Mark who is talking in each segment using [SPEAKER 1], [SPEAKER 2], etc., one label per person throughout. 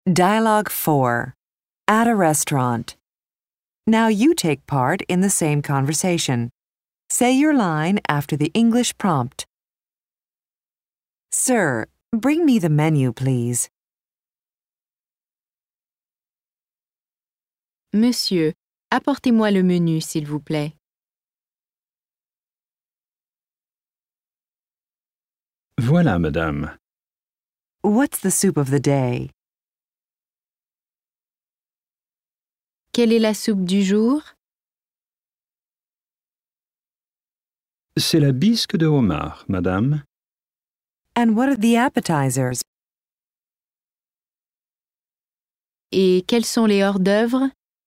[SPEAKER 1] Dialogue 4. At a restaurant. Now you take part in the same conversation. Say your line after the English prompt. Sir, bring me the menu, please.
[SPEAKER 2] Monsieur, apportez-moi le menu, s'il vous plaît.
[SPEAKER 3] Voilà, madame.
[SPEAKER 1] What's the soup of the day?
[SPEAKER 2] Quelle est la soupe du jour?
[SPEAKER 3] C'est la bisque de homard, madame.
[SPEAKER 1] And what are the appetizers?
[SPEAKER 2] Et quels sont les hors-d'œuvre?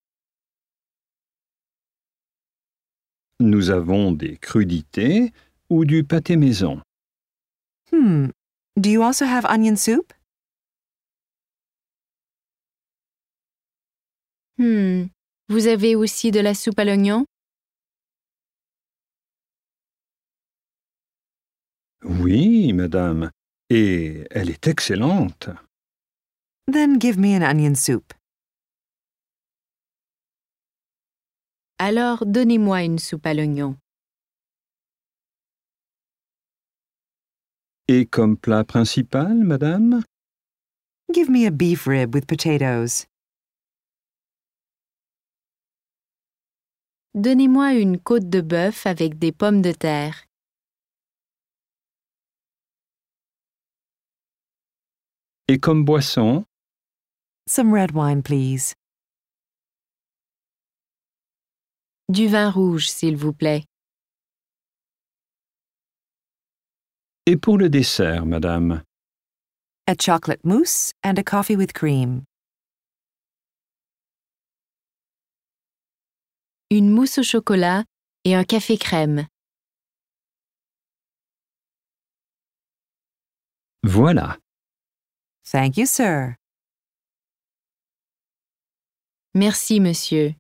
[SPEAKER 3] Nous avons des crudités ou du pâté maison.
[SPEAKER 1] Do you also have onion soup?
[SPEAKER 2] Vous avez aussi de la soupe à l'oignon?
[SPEAKER 3] Oui, madame, et elle est excellente.
[SPEAKER 1] Then give me an onion soup.
[SPEAKER 2] Alors, donnez-moi une soupe à l'oignon.
[SPEAKER 3] Et comme plat principal, madame?
[SPEAKER 1] Give me a beef rib with potatoes.
[SPEAKER 2] Donnez-moi une côte de bœuf avec des pommes de terre.
[SPEAKER 3] Et comme boisson?
[SPEAKER 1] Some red wine, please.
[SPEAKER 2] Du vin rouge, s'il vous plaît.
[SPEAKER 3] Et pour le dessert, madame?
[SPEAKER 1] A chocolate mousse and a coffee with cream.
[SPEAKER 2] Une mousse au chocolat et un café crème.
[SPEAKER 3] Voilà.
[SPEAKER 1] Thank you, sir.
[SPEAKER 2] Merci, monsieur.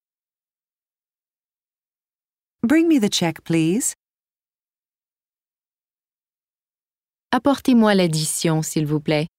[SPEAKER 1] Bring me the check, please.
[SPEAKER 2] Apportez-moi l'addition, s'il vous plaît.